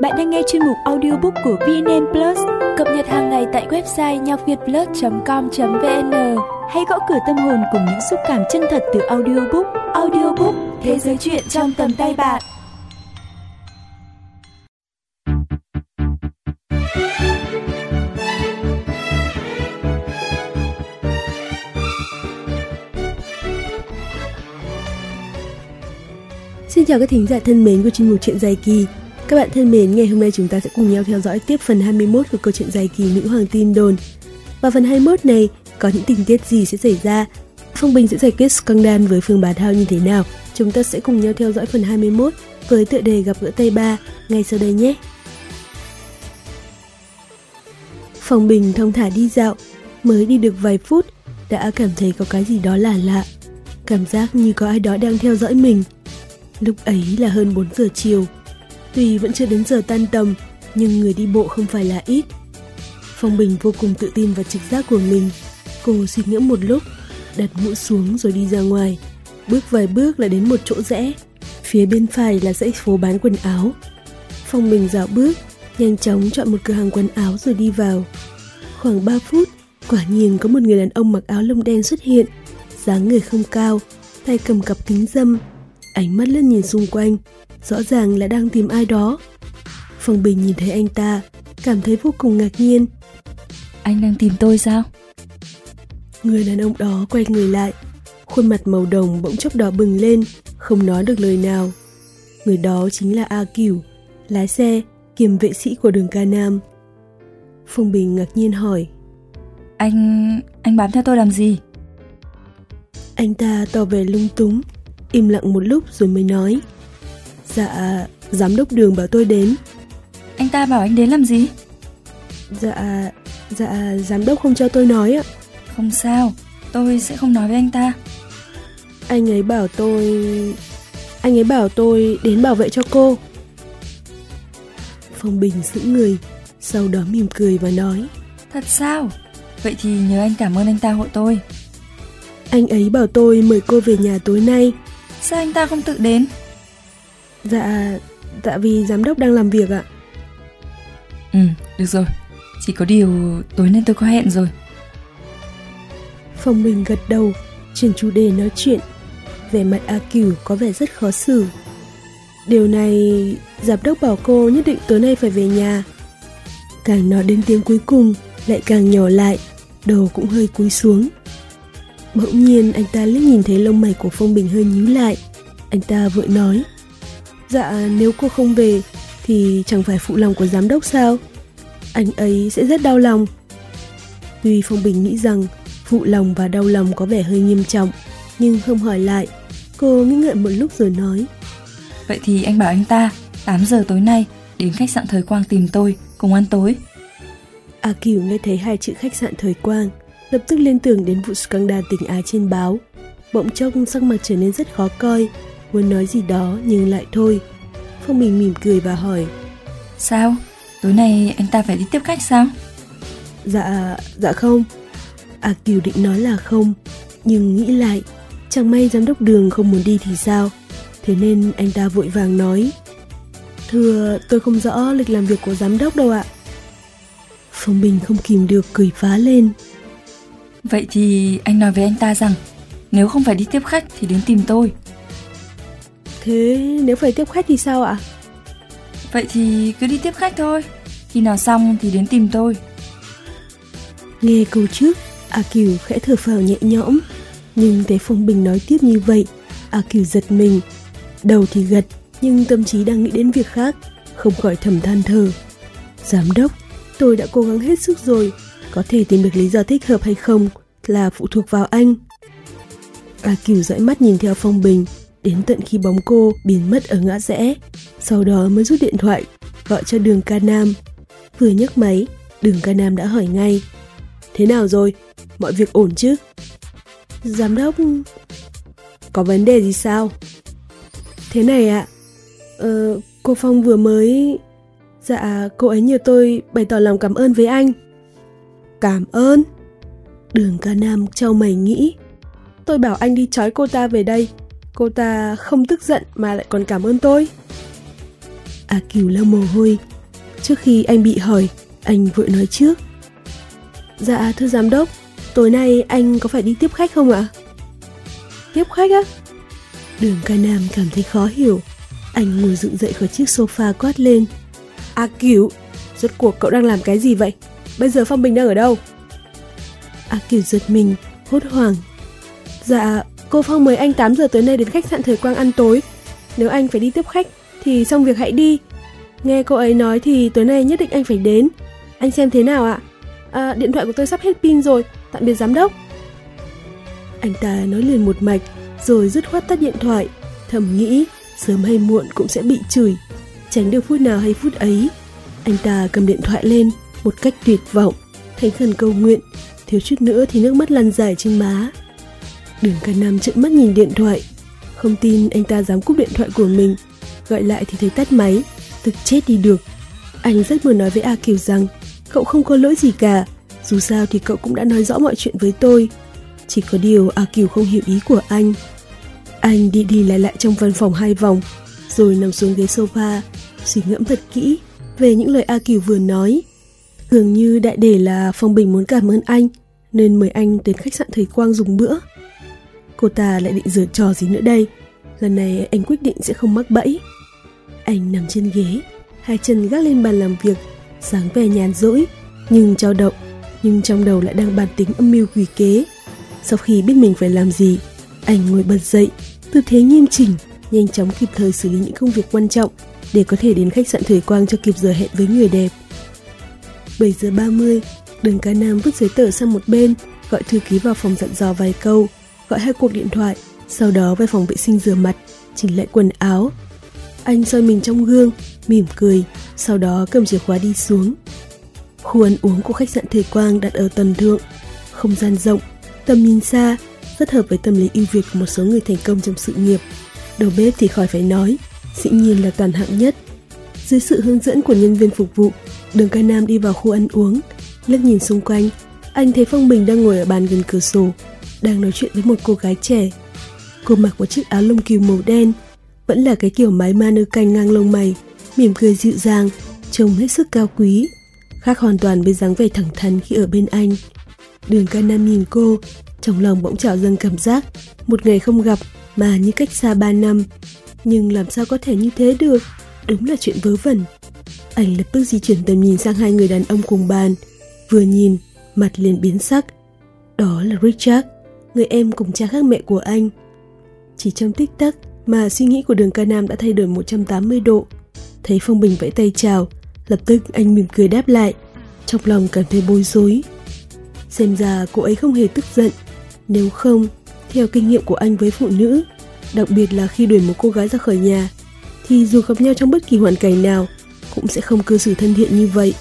Bạn đang nghe chuyên mục audiobook của VNN Plus, cập nhật hàng ngày tại website nhacvietplus.com.vn. Hãy gõ cửa tâm hồn cùng những xúc cảm chân thật từ audiobook. Audiobook, thế giới truyện trong tầm tay bạn. Xin chào các thính giả thân mến của chuyên mục Chuyện Dài Kỳ. Các bạn thân mến, ngày hôm nay chúng ta sẽ cùng nhau theo dõi tiếp phần 21 của câu chuyện dài kỳ Nữ Hoàng Tin Đồn. Và phần 21 này có những tình tiết gì sẽ xảy ra? Phong Bình sẽ giải quyết scandal với Phương Bá Thao như thế nào? Chúng ta sẽ cùng nhau theo dõi phần 21 với tựa đề Gặp gỡ tay ba ngay sau đây nhé. Phong Bình thong thả đi dạo, mới đi được vài phút đã cảm thấy có cái gì đó lạ lạ. Cảm giác như có ai đó đang theo dõi mình. Lúc ấy là hơn 4 giờ chiều. Tuy vẫn chưa đến giờ tan tầm, nhưng người đi bộ không phải là ít. Phong Bình vô cùng tự tin vào trực giác của mình. Cô suy ngẫm một lúc, đặt mũ xuống rồi đi ra ngoài. Bước vài bước là đến một chỗ rẽ. Phía bên phải là dãy phố bán quần áo. Phong Bình dạo bước, nhanh chóng chọn một cửa hàng quần áo rồi đi vào. Khoảng 3 phút, quả nhiên có một người đàn ông mặc áo lông đen xuất hiện. Dáng người không cao, tay cầm cặp kính râm, ánh mắt lướt nhìn xung quanh, rõ ràng là đang tìm ai đó. Phong Bình nhìn thấy anh ta, cảm thấy vô cùng ngạc nhiên. Anh đang tìm tôi sao? Người đàn ông đó quay người lại, khuôn mặt màu đồng bỗng chốc đỏ bừng lên, không nói được lời nào. Người đó chính là A Cửu, lái xe kiêm vệ sĩ của đường Ca Nam. Phong Bình ngạc nhiên hỏi: Anh bám theo tôi làm gì? Anh ta tỏ vẻ lung túng, im lặng một lúc rồi mới nói: Dạ, giám đốc đường bảo tôi đến. Anh ta bảo anh đến làm gì? Dạ, giám đốc không cho tôi nói ạ. Không sao, tôi sẽ không nói với anh ta. Anh ấy bảo tôi đến bảo vệ cho cô. Phong Bình sững người, sau đó mỉm cười và nói: Thật sao? Vậy thì nhớ anh cảm ơn anh ta hộ tôi. Anh ấy bảo tôi mời cô về nhà tối nay. Sao anh ta không tự đến? Dạ vì giám đốc đang làm việc ạ. Được rồi. Chỉ có điều tối nay tôi có hẹn rồi. Phong Bình gật đầu, chuyển chủ đề nói chuyện. Vẻ mặt A Cửu có vẻ rất khó xử. Điều này, giám đốc bảo cô nhất định tối nay phải về nhà. Càng nói đến tiếng cuối cùng lại càng nhỏ lại, đầu cũng hơi cúi xuống. Bỗng nhiên anh ta liếc nhìn thấy lông mày của Phong Bình hơi nhíu lại. Anh ta vội nói: Dạ, nếu cô không về thì chẳng phải phụ lòng của giám đốc sao? Anh ấy sẽ rất đau lòng. Tuy Phong Bình nghĩ rằng phụ lòng và đau lòng có vẻ hơi nghiêm trọng, nhưng không hỏi lại. Cô nghĩ ngợi một lúc rồi nói: Vậy thì anh bảo anh ta 8 giờ tối nay đến khách sạn Thời Quang tìm tôi, cùng ăn tối. A Cửu nghe thấy hai chữ khách sạn Thời Quang, lập tức liên tưởng đến vụ scandal tình ái trên báo. Bỗng chốc sắc mặt trở nên rất khó coi, muốn nói gì đó nhưng lại thôi. Phong Bình mỉm cười và hỏi: Sao? Tối nay anh ta phải đi tiếp khách sao? Dạ không. A Cửu định nói là không, nhưng nghĩ lại, chẳng may giám đốc đường không muốn đi thì sao? Thế nên anh ta vội vàng nói: Thưa, tôi không rõ lịch làm việc của giám đốc đâu ạ. Phong Bình không kìm được cười phá lên: Vậy thì anh nói với anh ta rằng nếu không phải đi tiếp khách thì đến tìm tôi. Thế nếu phải tiếp khách thì sao ạ? Vậy thì cứ đi tiếp khách thôi. Khi nào xong thì đến tìm tôi. Nghe câu trước, A Cửu khẽ thở phào nhẹ nhõm. Nhưng thấy Phong Bình nói tiếp như vậy, A Cửu giật mình. Đầu thì gật, nhưng tâm trí đang nghĩ đến việc khác, không khỏi thầm than thở: Giám đốc, tôi đã cố gắng hết sức rồi. Có thể tìm được lý do thích hợp hay không là phụ thuộc vào anh. A Cửu dõi mắt nhìn theo Phong Bình đến tận khi bóng cô biến mất ở ngã rẽ, sau đó mới rút điện thoại gọi cho đường Ca Nam. Vừa nhấc máy, đường Ca Nam đã hỏi ngay: Thế nào rồi? Mọi việc ổn chứ? Giám đốc... Có vấn đề gì sao? Thế này ạ, cô Phong vừa mới... Dạ, cô ấy nhờ tôi bày tỏ lòng cảm ơn với anh. Cảm ơn? Đường Ca Nam chau mày nghĩ: Tôi bảo anh đi trói cô ta về đây, cô ta không tức giận mà lại còn cảm ơn tôi. A Cửu lau mồ hôi, Trước khi anh bị hỏi, anh vội nói trước. Dạ thưa giám đốc, tối nay anh có phải đi tiếp khách không ạ? Tiếp khách á? Đường Ca Nam cảm thấy khó hiểu. Anh ngồi dựng dậy khỏi chiếc sofa quát lên. A Cửu, rốt cuộc cậu đang làm cái gì vậy? Bây giờ Phong Bình đang ở đâu? A Cửu giật mình, hốt hoảng. Dạ, cô Phong mời anh 8 giờ tối nay đến khách sạn Thời Quang ăn tối. Nếu anh phải đi tiếp khách thì xong việc hãy đi. Nghe cô ấy nói thì tối nay nhất định anh phải đến. Anh xem thế nào ạ? Điện thoại của tôi sắp hết pin rồi. Tạm biệt giám đốc. Anh ta nói liền một mạch, rồi dứt khoát tắt điện thoại. Thầm nghĩ sớm hay muộn cũng sẽ bị chửi. Tránh được phút nào hay phút ấy. Anh ta cầm điện thoại lên một cách tuyệt vọng, thành khẩn cầu nguyện, thiếu chút nữa thì nước mắt lăn dài trên má. Đường Ca Nam trợn mắt nhìn điện thoại, không tin anh ta dám cúp điện thoại của mình. Gọi lại thì thấy tắt máy, tức chết đi được. Anh rất muốn nói với A Kiều rằng cậu không có lỗi gì cả, dù sao thì cậu cũng đã nói rõ mọi chuyện với tôi. Chỉ có điều A Kiều không hiểu ý của anh. Anh đi lại trong văn phòng 2 vòng, rồi nằm xuống ghế sofa, suy ngẫm thật kỹ về những lời A Kiều vừa nói. Dường như đại để là Phong Bình muốn cảm ơn anh, nên mời anh đến khách sạn Thời Quang dùng bữa. Cô ta lại định giở trò gì nữa đây? Lần này anh quyết định sẽ không mắc bẫy. Anh nằm trên ghế, 2 chân gác lên bàn làm việc, dáng vẻ nhàn rỗi, nhưng trao động, nhưng trong đầu lại đang bàn tính âm mưu quỷ kế. Sau khi biết mình phải làm gì, anh ngồi bật dậy, tư thế nghiêm chỉnh, nhanh chóng kịp thời xử lý những công việc quan trọng để có thể đến khách sạn Thời Quang cho kịp giờ hẹn với người đẹp. 7 giờ 30, Đường Ca Nam vứt giấy tờ sang một bên, gọi thư ký vào phòng dặn dò vài câu, gọi 2 cuộc điện thoại, sau đó về phòng vệ sinh rửa mặt, chỉnh lại quần áo. Anh soi mình trong gương, mỉm cười, sau đó cầm chìa khóa đi xuống. Khu ăn uống của khách sạn Thời Quang đặt ở tầng thượng, không gian rộng, tầm nhìn xa, rất hợp với tâm lý ưu việt của một số người thành công trong sự nghiệp. Đầu bếp thì khỏi phải nói, dĩ nhiên là toàn hạng nhất. Dưới sự hướng dẫn của nhân viên phục vụ, Đường Ca Nam đi vào khu ăn uống, liếc nhìn xung quanh, anh thấy Phong Bình đang ngồi ở bàn gần cửa sổ, đang nói chuyện với một cô gái trẻ. Cô mặc một chiếc áo lông cừu màu đen, vẫn là cái kiểu mái ma nơ canh ngang lông mày, mỉm cười dịu dàng, trông hết sức cao quý, khác hoàn toàn với dáng vẻ thẳng thắn khi ở bên anh. Đường Ca Nam nhìn cô, trong lòng bỗng trào dâng cảm giác một ngày không gặp mà như cách xa 3 năm. Nhưng làm sao có thể như thế được, đúng là chuyện vớ vẩn. Anh lập tức di chuyển tầm nhìn sang 2 người đàn ông cùng bàn, vừa nhìn, mặt liền biến sắc. Đó là Richard, người em cùng cha khác mẹ của anh. Chỉ trong tích tắc mà suy nghĩ của Đường Ca Nam đã thay đổi 180 độ. Thấy Phong Bình vẫy tay chào, lập tức anh mỉm cười đáp lại, trong lòng cảm thấy bối rối. Xem ra cô ấy không hề tức giận. Nếu không, theo kinh nghiệm của anh với phụ nữ, đặc biệt là khi đuổi một cô gái ra khỏi nhà, thì dù gặp nhau trong bất kỳ hoàn cảnh nào cũng sẽ không cư xử thân thiện như vậy.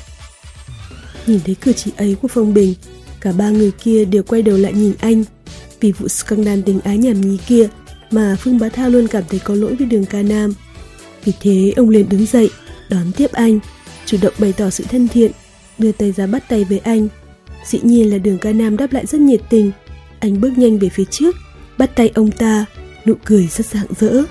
Nhìn thấy cử chỉ ấy của Phong Bình, cả 3 người kia đều quay đầu lại nhìn anh. Vì vụ scandal tình ái nhảm nhí kia mà Phương Bá Thao luôn cảm thấy có lỗi với Đường Ca Nam. Vì thế ông liền đứng dậy, đón tiếp anh, chủ động bày tỏ sự thân thiện, đưa tay ra bắt tay với anh. Dĩ nhiên là Đường Ca Nam đáp lại rất nhiệt tình. Anh bước nhanh về phía trước, bắt tay ông ta, nụ cười rất rạng rỡ.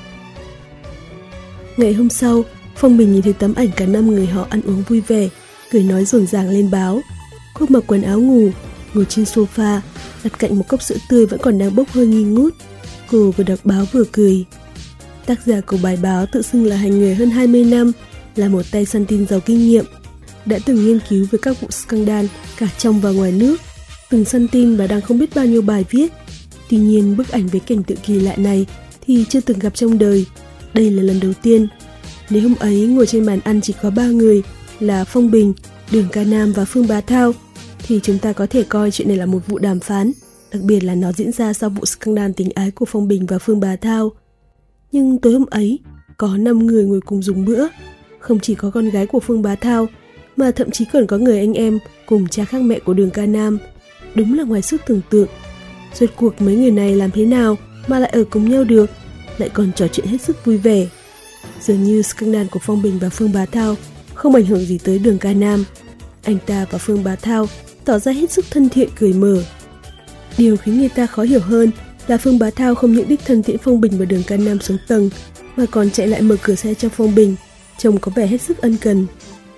Ngày hôm sau, Phong Bình nhìn thấy tấm ảnh cả 5 người họ ăn uống vui vẻ, cười nói rộn ràng lên báo. Cô mặc quần áo ngủ, ngồi trên sofa, đặt cạnh một cốc sữa tươi vẫn còn đang bốc hơi nghi ngút. Cô vừa đọc báo vừa cười. Tác giả của bài báo tự xưng là hành nghề hơn 20 năm, là một tay săn tin giàu kinh nghiệm, đã từng nghiên cứu về các vụ scandal cả trong và ngoài nước, từng săn tin và đang không biết bao nhiêu bài viết. Tuy nhiên bức ảnh với cảnh tượng kỳ lạ này thì chưa từng gặp trong đời. Đây là lần đầu tiên. Nếu hôm ấy ngồi trên bàn ăn chỉ có 3 người là Phong Bình, Đường Ca Nam và Phương Bá Thao, thì chúng ta có thể coi chuyện này là một vụ đàm phán, đặc biệt là nó diễn ra sau vụ scandal tình ái của Phong Bình và Phương Bá Thao. Nhưng tối hôm ấy, có 5 người ngồi cùng dùng bữa, không chỉ có con gái của Phương Bá Thao, mà thậm chí còn có người anh em cùng cha khác mẹ của Đường Ca Nam. Đúng là ngoài sức tưởng tượng. Rốt cuộc mấy người này làm thế nào mà lại ở cùng nhau được, lại còn trò chuyện hết sức vui vẻ. Dường như scandal của Phong Bình và Phương Bá Thao không ảnh hưởng gì tới Đường Ca Nam. Anh ta và Phương Bá Thao tỏ ra hết sức thân thiện cười mở. Điều khiến người ta khó hiểu hơn là Phương Bá Thao không những đích thân tiễn Phong Bình và Đường Ca Nam xuống tầng, mà còn chạy lại mở cửa xe cho Phong Bình, trông có vẻ hết sức ân cần.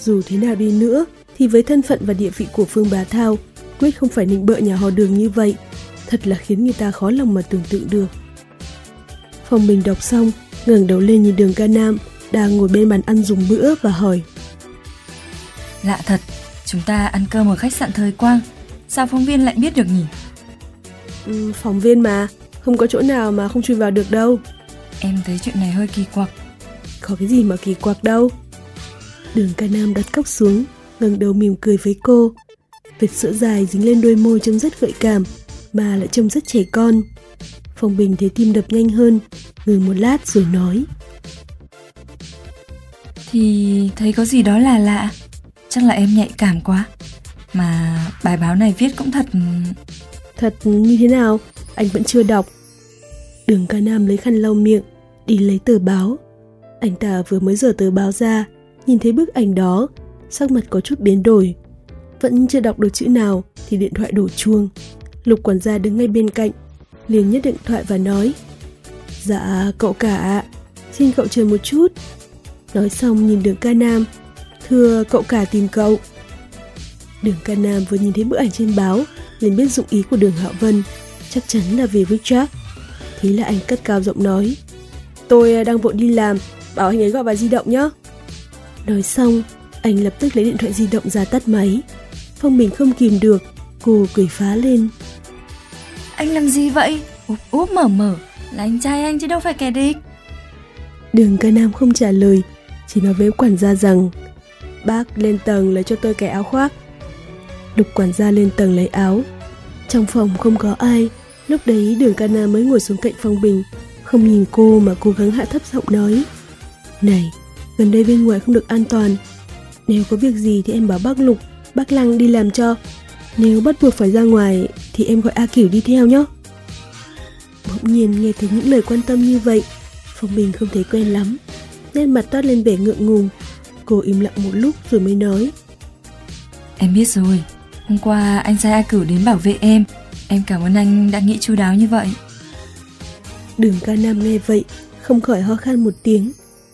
Dù thế nào đi nữa, thì với thân phận và địa vị của Phương Bá Thao, quyết không phải nịnh bợ nhà họ Đường như vậy. Thật là khiến người ta khó lòng mà tưởng tượng được. Phong Bình đọc xong, ngẩng đầu lên nhìn Đường Ca Nam đang ngồi bên bàn ăn dùng bữa và hỏi: Lạ thật, chúng ta ăn cơm ở khách sạn Thời Quang, sao phóng viên lại biết được nhỉ? Phóng viên mà, không có chỗ nào mà không chui vào được đâu. Em thấy chuyện này hơi kỳ quặc. Có cái gì mà kỳ quặc đâu. Đường Ca Nam đặt cốc xuống, ngẩng đầu mỉm cười với cô. Vệt sữa dài dính lên đôi môi trông rất gợi cảm, mà lại trông rất trẻ con. Phong Bình thấy tim đập nhanh hơn, ngừng một lát rồi nói: Thì thấy có gì đó là lạ. Chắc là em nhạy cảm quá. Mà bài báo này viết cũng thật... Thật như thế nào? Anh vẫn chưa đọc. Đường Ca Nam lấy khăn lau miệng, đi lấy tờ báo. Anh ta vừa mới giở tờ báo ra, nhìn thấy bức ảnh đó, sắc mặt có chút biến đổi. Vẫn chưa đọc được chữ nào thì điện thoại đổ chuông. Lục quản gia đứng ngay bên cạnh, liền nhấc điện thoại và nói: Dạ cậu cả ạ, xin cậu chờ một chút. Nói xong nhìn Đường Ca Nam: Thưa cậu cả tìm cậu. Đường Ca Nam vừa nhìn thấy bức ảnh trên báo liền biết dụng ý của Đường Hạo Vân, chắc chắn là về Richard. Thế là anh cất cao giọng nói: Tôi đang vội đi làm, bảo anh ấy gọi vào di động nhé. Nói xong, anh lập tức lấy điện thoại di động ra tắt máy. Phong Bình không kìm được, cô cười phá lên: Anh làm gì vậy? Úp úp mở mở, là anh trai anh chứ đâu phải kẻ địch. Đường Ca Nam không trả lời, chỉ nói với quản gia rằng: Bác lên tầng lấy cho tôi cái áo khoác. Lục quản gia lên tầng lấy áo. Trong phòng không có ai. Lúc đấy Đường Ca Nam mới ngồi xuống cạnh Phong Bình, không nhìn cô mà cố gắng hạ thấp giọng nói: Này, gần đây bên ngoài không được an toàn. Nếu có việc gì thì em bảo bác Lục, bác Lăng đi làm cho. Nếu bắt buộc phải ra ngoài thì em gọi A Cửu đi theo nhé. Bỗng nhiên nghe thấy những lời quan tâm như vậy, Phong Bình không thấy quen lắm, nét mặt toát lên vẻ ngượng ngùng. Cô im lặng một lúc rồi mới nói: Em biết rồi, hôm qua anh sai A Cửu đến bảo vệ em cảm ơn anh đã nghĩ chu đáo như vậy. Đường Ca Nam nghe vậy không khỏi ho khan một tiếng.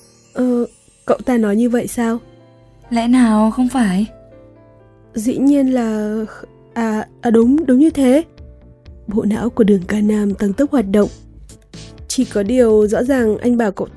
Cậu ta nói như vậy sao? Lẽ nào không phải? Dĩ nhiên là... đúng như thế. Bộ não của Đường Ca Nam tăng tốc hoạt động. Chỉ có điều rõ ràng anh bảo cậu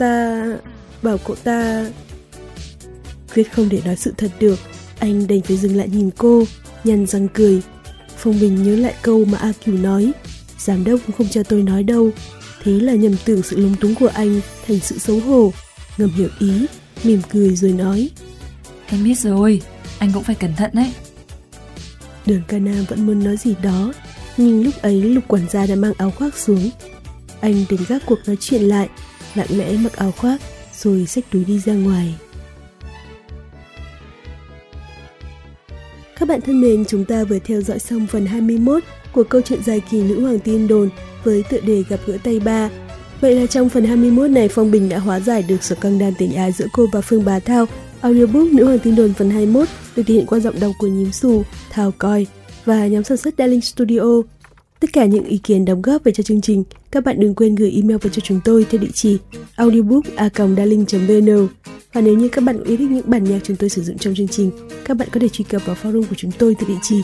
ta... Quyết không để nói sự thật được, anh đành phải dừng lại nhìn cô, nhăn răng cười. Phong Bình nhớ lại câu mà A Cửu nói: Giám đốc cũng không cho tôi nói đâu. Thế là nhầm tưởng sự lúng túng của anh thành sự xấu hổ, ngầm hiểu ý, mỉm cười rồi nói: Em biết rồi, anh cũng phải cẩn thận đấy. Đường Ca Nam vẫn muốn nói gì đó, nhưng lúc ấy Lục quản gia đã mang áo khoác xuống. Anh đánh gác cuộc nói chuyện lại, lặng lẽ mặc áo khoác rồi xách túi đi ra ngoài. Các bạn thân mến, chúng ta vừa theo dõi xong phần 21 của câu chuyện dài kỳ Nữ Hoàng Tin Đồn với tựa đề Gặp Gỡ Tay Ba. Vậy là trong phần 21 này, Phong Bình đã hóa giải được sự căng đan tình ái giữa cô và Phương Bá Thao. Audiobook Nữ Hoàng Tin Đồn phần 21 được thể hiện qua giọng đọc của Nhím Xù, Thao Coi và nhóm sản xuất Darling Studio. Tất cả những ý kiến đóng góp về cho chương trình, các bạn đừng quên gửi email về cho chúng tôi theo địa chỉ audiobook@darling.vn. Và nếu như các bạn yêu thích những bản nhạc chúng tôi sử dụng trong chương trình, các bạn có thể truy cập vào forum của chúng tôi theo địa chỉ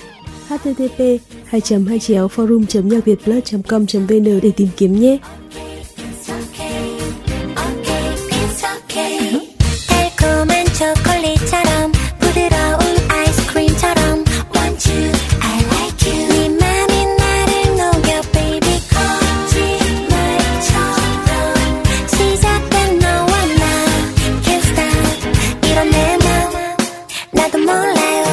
http://forum.nhacvietplus.com.vn để tìm kiếm nhé. 초콜릿처럼 부드러운 아이스크림처럼 want you, I like you. 네 맘이 나를 녹여 baby 거짓말처럼 시작된 너와 나 can't stop 이런 내 맘 나도 몰라요.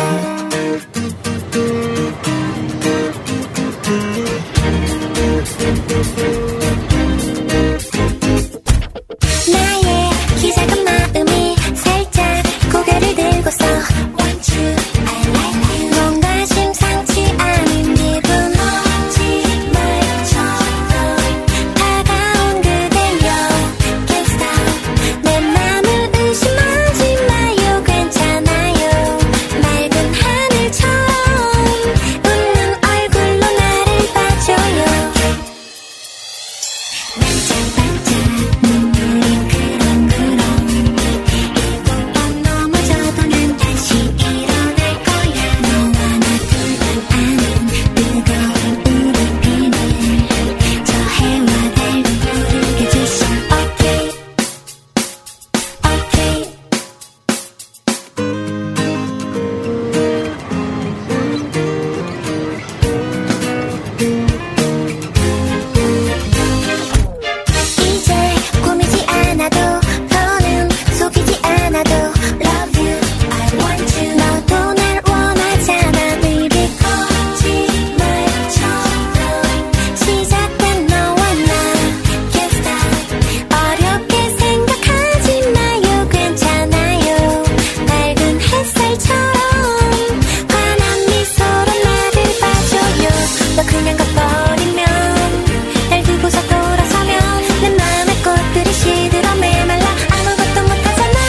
버리면 날 두고서 돌아서면 내 맘의 꽃들이 시들어 메말라 아무것도 못하잖아.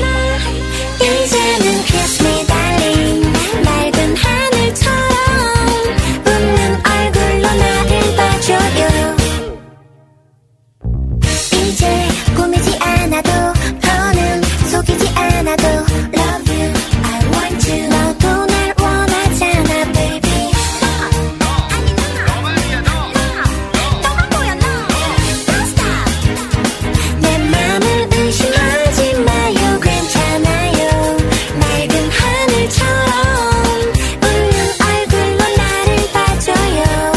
이제는 kiss me darling 맑은 하늘처럼 웃는 얼굴로 나를 봐줘요. 이제 꾸미지 않아도 더는 속이지 않아도 love you I want you 너도 날 원하잖아 baby. 너만 보여 너 Don't stop. 내 맘을 의심하지 마요 괜찮아요. 맑은 하늘처럼 웃는 얼굴로 나를 봐줘요.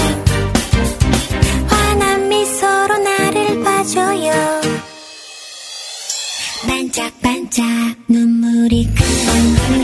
환한 미소로 나를 봐줘요. 반짝반짝 눈물이 흐르는